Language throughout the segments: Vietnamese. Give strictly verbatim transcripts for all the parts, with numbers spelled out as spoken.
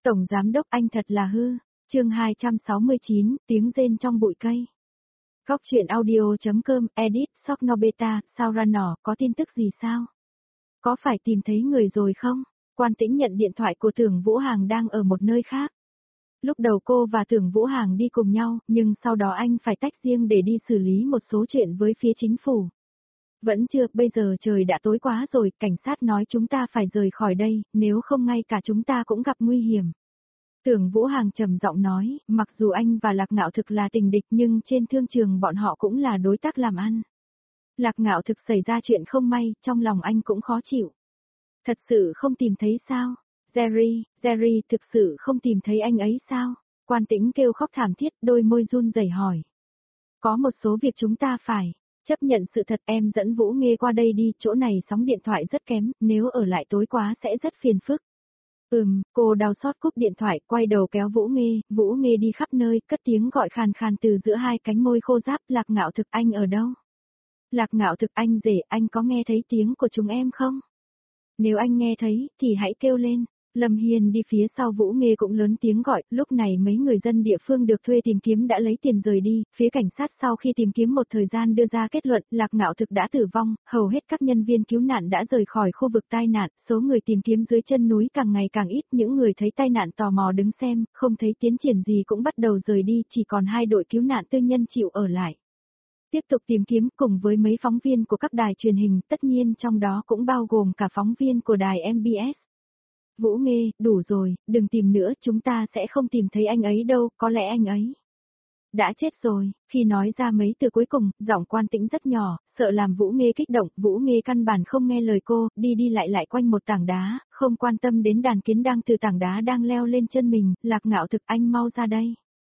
Tổng giám đốc anh thật là hư. Chương hai trăm sáu mươi chín, tiếng rên trong bụi cây. Góc truyện audio.com, edit, Sok Nobeta, sao ra nỏ, có tin tức gì sao? Có phải tìm thấy người rồi không? Quan Tĩnh nhận điện thoại của Tưởng Vũ Hàng đang ở một nơi khác. Lúc đầu cô và Tưởng Vũ Hàng đi cùng nhau, nhưng sau đó anh phải tách riêng để đi xử lý một số chuyện với phía chính phủ. Vẫn chưa, bây giờ trời đã tối quá rồi, cảnh sát nói chúng ta phải rời khỏi đây, nếu không ngay cả chúng ta cũng gặp nguy hiểm. Tưởng Vũ Hàng trầm giọng nói, mặc dù anh và Lạc Ngạo Thực là tình địch nhưng trên thương trường bọn họ cũng là đối tác làm ăn. Lạc Ngạo Thực xảy ra chuyện không may, trong lòng anh cũng khó chịu. Thật sự không tìm thấy sao? Jerry, Jerry thực sự không tìm thấy anh ấy sao? Quan Tĩnh kêu khóc thảm thiết, đôi môi run rẩy hỏi. Có một số việc chúng ta phải chấp nhận sự thật, em dẫn Vũ Nghê qua đây đi, chỗ này sóng điện thoại rất kém, nếu ở lại tối quá sẽ rất phiền phức. Ừm, cô đau xót cúp điện thoại, quay đầu kéo Vũ Nghê, Vũ Nghê đi khắp nơi, cất tiếng gọi khàn khàn từ giữa hai cánh môi khô ráp, Lạc Ngạo Thực anh ở đâu? Lạc Ngạo Thực anh rể, anh có nghe thấy tiếng của chúng em không? Nếu anh nghe thấy, thì hãy kêu lên. Lâm Hiên đi phía sau Vũ Nghê cũng lớn tiếng gọi, lúc này mấy người dân địa phương được thuê tìm kiếm đã lấy tiền rời đi, phía cảnh sát sau khi tìm kiếm một thời gian đưa ra kết luận, Lạc Ngạo Thực đã tử vong, hầu hết các nhân viên cứu nạn đã rời khỏi khu vực tai nạn, số người tìm kiếm dưới chân núi càng ngày càng ít, những người thấy tai nạn tò mò đứng xem, không thấy tiến triển gì cũng bắt đầu rời đi, chỉ còn hai đội cứu nạn tư nhân chịu ở lại. Tiếp tục tìm kiếm cùng với mấy phóng viên của các đài truyền hình, tất nhiên trong đó cũng bao gồm cả phóng viên của đài em bê ét. Vũ Nghê, đủ rồi, đừng tìm nữa, chúng ta sẽ không tìm thấy anh ấy đâu, có lẽ anh ấy đã chết rồi. Khi nói ra mấy từ cuối cùng, giọng Quan Tĩnh rất nhỏ, sợ làm Vũ Nghê kích động, Vũ Nghê căn bản không nghe lời cô, đi đi lại lại quanh một tảng đá, không quan tâm đến đàn kiến đang từ tảng đá đang leo lên chân mình, Lạc Ngạo Thực anh mau ra đây.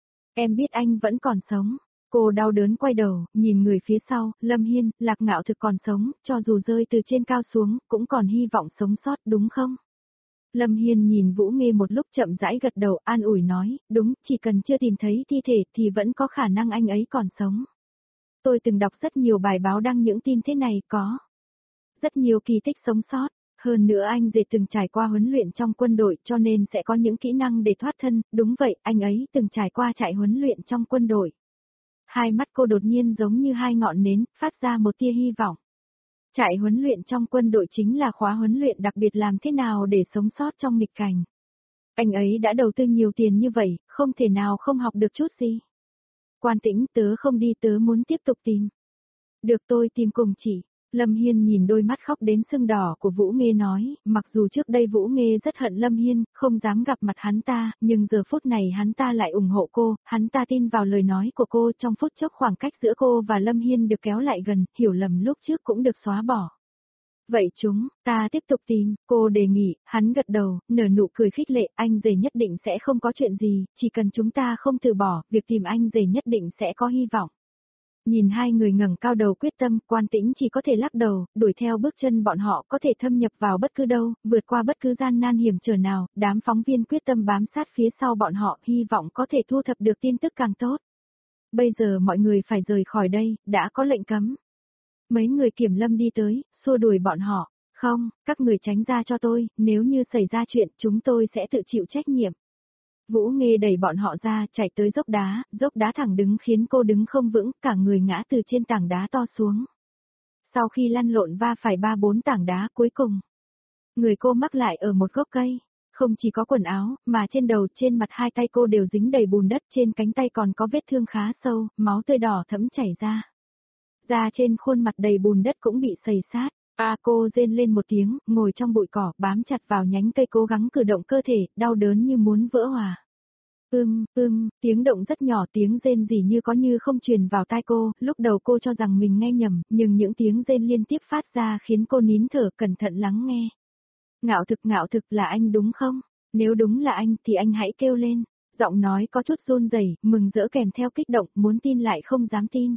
Em biết anh vẫn còn sống. Cô đau đớn quay đầu, nhìn người phía sau, Lâm Hiên, Lạc Ngạo Thực còn sống, cho dù rơi từ trên cao xuống, cũng còn hy vọng sống sót đúng không? Lâm Hiên nhìn Vũ Nghê một lúc chậm rãi gật đầu, an ủi nói, đúng, chỉ cần chưa tìm thấy thi thể thì vẫn có khả năng anh ấy còn sống. Tôi từng đọc rất nhiều bài báo đăng những tin thế này, có rất nhiều kỳ tích sống sót. Hơn nữa anh rể từng trải qua huấn luyện trong quân đội cho nên sẽ có những kỹ năng để thoát thân, đúng vậy, anh ấy từng trải qua trại huấn luyện trong quân đội. Hai mắt cô đột nhiên giống như hai ngọn nến, phát ra một tia hy vọng. Trại huấn luyện trong quân đội chính là khóa huấn luyện đặc biệt làm thế nào để sống sót trong nghịch cảnh. Anh ấy đã đầu tư nhiều tiền như vậy, không thể nào không học được chút gì. Quan Tĩnh, tớ không đi, tớ muốn tiếp tục tìm. Được, tôi tìm cùng chị. Lâm Hiên nhìn đôi mắt khóc đến sưng đỏ của Vũ Nghê nói, mặc dù trước đây Vũ Nghê rất hận Lâm Hiên, không dám gặp mặt hắn ta, nhưng giờ phút này hắn ta lại ủng hộ cô, hắn ta tin vào lời nói của cô, trong phút chốc khoảng cách giữa cô và Lâm Hiên được kéo lại gần, hiểu lầm lúc trước cũng được xóa bỏ. Vậy chúng, ta tiếp tục tìm, cô đề nghị, hắn gật đầu, nở nụ cười khích lệ, anh rể nhất định sẽ không có chuyện gì, chỉ cần chúng ta không từ bỏ, việc tìm anh rể nhất định sẽ có hy vọng. Nhìn hai người ngẩng cao đầu quyết tâm, Quan Tĩnh chỉ có thể lắc đầu, đuổi theo bước chân bọn họ có thể thâm nhập vào bất cứ đâu, vượt qua bất cứ gian nan hiểm trở nào, đám phóng viên quyết tâm bám sát phía sau bọn họ, hy vọng có thể thu thập được tin tức càng tốt. Bây giờ mọi người phải rời khỏi đây, đã có lệnh cấm. Mấy người kiểm lâm đi tới, xua đuổi bọn họ, không, các người tránh ra cho tôi, nếu như xảy ra chuyện chúng tôi sẽ tự chịu trách nhiệm. Vũ Nghê đẩy bọn họ ra, chạy tới dốc đá, dốc đá thẳng đứng khiến cô đứng không vững, cả người ngã từ trên tảng đá to xuống. Sau khi lăn lộn va phải ba bốn tảng đá cuối cùng, người cô mắc lại ở một gốc cây, không chỉ có quần áo, mà trên đầu, trên mặt hai tay cô đều dính đầy bùn đất, trên cánh tay còn có vết thương khá sâu, máu tươi đỏ thẫm chảy ra. Da trên khuôn mặt đầy bùn đất cũng bị sầy sát. A cô rên lên một tiếng, ngồi trong bụi cỏ, bám chặt vào nhánh cây cố gắng cử động cơ thể, đau đớn như muốn vỡ hòa. Ưm, ưm, tiếng động rất nhỏ, tiếng rên gì như có như không truyền vào tai cô, lúc đầu cô cho rằng mình nghe nhầm, nhưng những tiếng rên liên tiếp phát ra khiến cô nín thở cẩn thận lắng nghe. Ngạo Thực, Ngạo Thực là anh đúng không? Nếu đúng là anh thì anh hãy kêu lên. Giọng nói có chút run rẩy, mừng rỡ kèm theo kích động, muốn tin lại không dám tin.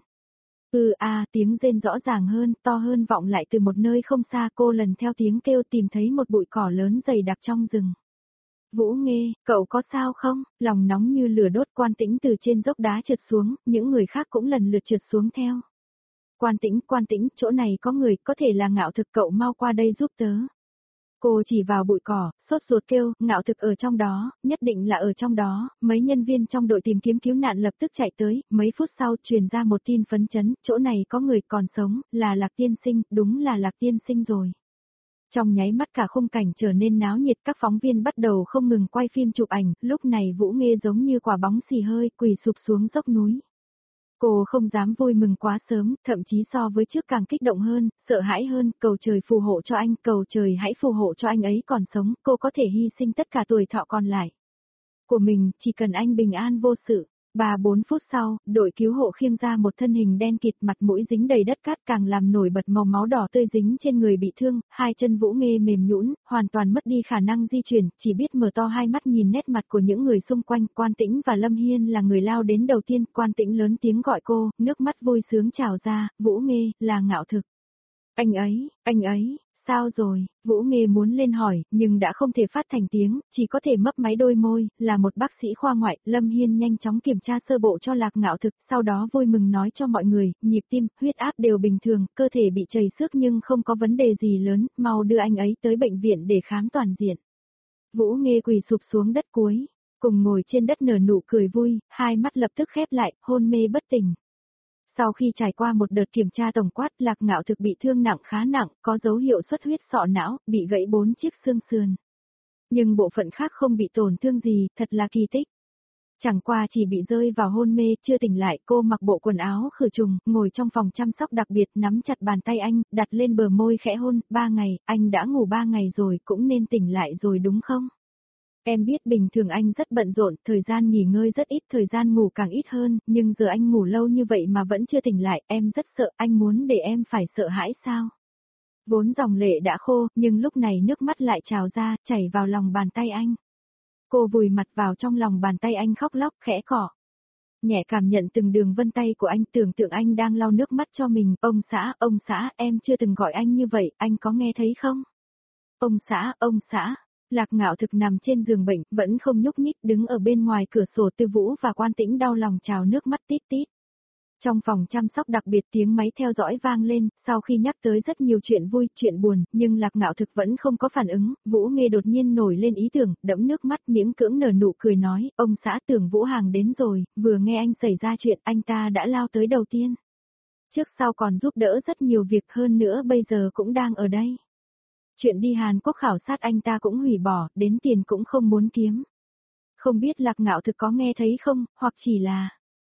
Ừ à, tiếng rên rõ ràng hơn, to hơn vọng lại từ một nơi không xa, cô lần theo tiếng kêu tìm thấy một bụi cỏ lớn dày đặc trong rừng. Vũ Nghê, cậu có sao không? Lòng nóng như lửa đốt. Quan Tĩnh từ trên dốc đá trượt xuống, những người khác cũng lần lượt trượt xuống theo. Quan Tĩnh, Quan Tĩnh, chỗ này có người, có thể là Ngạo Thực, cậu mau qua đây giúp tớ. Cô chỉ vào bụi cỏ, sốt ruột kêu, Ngạo Thực ở trong đó, nhất định là ở trong đó, mấy nhân viên trong đội tìm kiếm cứu nạn lập tức chạy tới, mấy phút sau truyền ra một tin phấn chấn, chỗ này có người còn sống, là Lạc Tiên Sinh, đúng là Lạc Tiên Sinh rồi. Trong nháy mắt cả khung cảnh trở nên náo nhiệt, các phóng viên bắt đầu không ngừng quay phim chụp ảnh, lúc này Vũ Nghê giống như quả bóng xì hơi, quỳ sụp xuống dốc núi. Cô không dám vui mừng quá sớm, thậm chí so với trước càng kích động hơn, sợ hãi hơn, cầu trời phù hộ cho anh, cầu trời hãy phù hộ cho anh ấy còn sống, cô có thể hy sinh tất cả tuổi thọ còn lại của mình, chỉ cần anh bình an vô sự. Ba bốn phút sau, đội cứu hộ khiêng ra một thân hình đen kịt, mặt mũi dính đầy đất cát, càng làm nổi bật màu máu đỏ tươi dính trên người bị thương, hai chân Vũ Nghê mềm nhũn, hoàn toàn mất đi khả năng di chuyển, chỉ biết mở to hai mắt nhìn nét mặt của những người xung quanh. Quan Tĩnh và Lâm Hiên là người lao đến đầu tiên, Quan Tĩnh lớn tiếng gọi cô, nước mắt vui sướng trào ra, Vũ Nghê, là Ngạo Thực. Anh ấy, anh ấy, sao rồi? Vũ Nghê muốn lên hỏi, nhưng đã không thể phát thành tiếng, chỉ có thể mấp máy đôi môi, là một bác sĩ khoa ngoại. Lâm Hiên nhanh chóng kiểm tra sơ bộ cho Lạc Ngạo Thực, sau đó vui mừng nói cho mọi người, nhịp tim, huyết áp đều bình thường, cơ thể bị trầy xước nhưng không có vấn đề gì lớn, mau đưa anh ấy tới bệnh viện để khám toàn diện. Vũ Nghê quỳ sụp xuống đất cuối, cùng ngồi trên đất nở nụ cười vui, hai mắt lập tức khép lại, hôn mê bất tỉnh. Sau khi trải qua một đợt kiểm tra tổng quát, Lạc Ngạo Thực bị thương nặng khá nặng, có dấu hiệu xuất huyết sọ não, bị gãy bốn chiếc xương sườn. Nhưng bộ phận khác không bị tổn thương gì, thật là kỳ tích. Chẳng qua chỉ bị rơi vào hôn mê, chưa tỉnh lại, cô mặc bộ quần áo khử trùng, ngồi trong phòng chăm sóc đặc biệt, nắm chặt bàn tay anh, đặt lên bờ môi khẽ hôn, ba ngày, anh đã ngủ ba ngày rồi, cũng nên tỉnh lại rồi đúng không? Em biết bình thường anh rất bận rộn, thời gian nghỉ ngơi rất ít, thời gian ngủ càng ít hơn, nhưng giờ anh ngủ lâu như vậy mà vẫn chưa tỉnh lại, em rất sợ, anh muốn để em phải sợ hãi sao? Vốn dòng lệ đã khô, nhưng lúc này nước mắt lại trào ra, chảy vào lòng bàn tay anh. Cô vùi mặt vào trong lòng bàn tay anh khóc lóc, khẽ cỏ. Nhẹ cảm nhận từng đường vân tay của anh, tưởng tượng anh đang lau nước mắt cho mình, ông xã, ông xã, em chưa từng gọi anh như vậy, anh có nghe thấy không? Ông xã, ông xã. Lạc Ngạo Thực nằm trên giường bệnh, vẫn không nhúc nhích, đứng ở bên ngoài cửa sổ. Tư Vũ và Quan Tĩnh đau lòng trào nước mắt tít tít. Trong phòng chăm sóc đặc biệt tiếng máy theo dõi vang lên, sau khi nhắc tới rất nhiều chuyện vui, chuyện buồn, nhưng Lạc Ngạo Thực vẫn không có phản ứng. Vũ Nghê đột nhiên nổi lên ý tưởng, đẫm nước mắt miễn cưỡng nở nụ cười nói, ông xã Tưởng Vũ Hàng đến rồi, vừa nghe anh xảy ra chuyện, anh ta đã lao tới đầu tiên. Trước sau còn giúp đỡ rất nhiều việc, hơn nữa bây giờ cũng đang ở đây. Chuyện đi Hàn Quốc khảo sát anh ta cũng hủy bỏ, đến tiền cũng không muốn kiếm. Không biết Lạc Ngạo Thực có nghe thấy không, hoặc chỉ là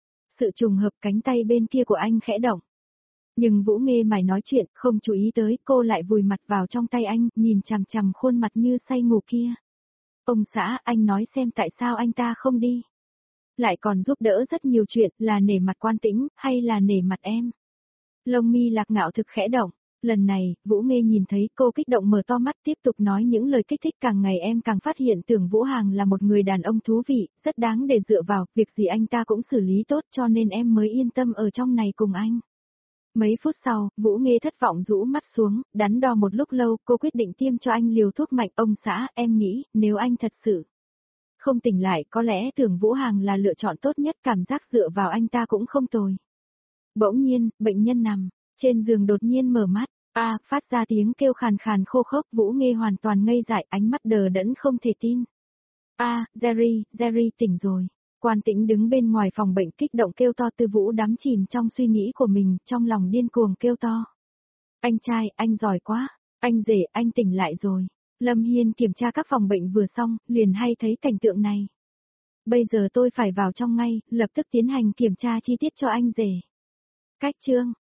sự trùng hợp. Cánh tay bên kia của anh khẽ động. Nhưng Vũ Nghê mải nói chuyện, không chú ý tới, cô lại vùi mặt vào trong tay anh, nhìn chằm chằm khuôn mặt như say ngủ kia. Ông xã, anh nói xem tại sao anh ta không đi. Lại còn giúp đỡ rất nhiều chuyện, là nể mặt Quan Tĩnh, hay là nể mặt em? Lông mi Lạc Ngạo Thực khẽ động. Lần này, Vũ Nghê nhìn thấy cô kích động mở to mắt tiếp tục nói những lời kích thích, càng ngày em càng phát hiện Tưởng Vũ Hàng là một người đàn ông thú vị, rất đáng để dựa vào, việc gì anh ta cũng xử lý tốt cho nên em mới yên tâm ở trong này cùng anh. Mấy phút sau, Vũ Nghê thất vọng rũ mắt xuống, đắn đo một lúc lâu, cô quyết định tiêm cho anh liều thuốc mạnh. Ông xã, em nghĩ, nếu anh thật sự không tỉnh lại, có lẽ Tưởng Vũ Hàng là lựa chọn tốt nhất, cảm giác dựa vào anh ta cũng không tồi. Bỗng nhiên, bệnh nhân nằm trên giường đột nhiên mở mắt, a, à, phát ra tiếng kêu khàn khàn khô khốc. Vũ Nghê hoàn toàn ngây dại, ánh mắt đờ đẫn không thể tin. A, à, Jerry, Jerry tỉnh rồi. Quan Tĩnh đứng bên ngoài phòng bệnh kích động kêu to. Tư Vũ đắm chìm trong suy nghĩ của mình, trong lòng điên cuồng kêu to. Anh trai, anh giỏi quá. Anh rể, anh tỉnh lại rồi. Lâm Hiên kiểm tra các phòng bệnh vừa xong, liền hay thấy cảnh tượng này. Bây giờ tôi phải vào trong ngay, lập tức tiến hành kiểm tra chi tiết cho anh rể. Cách chương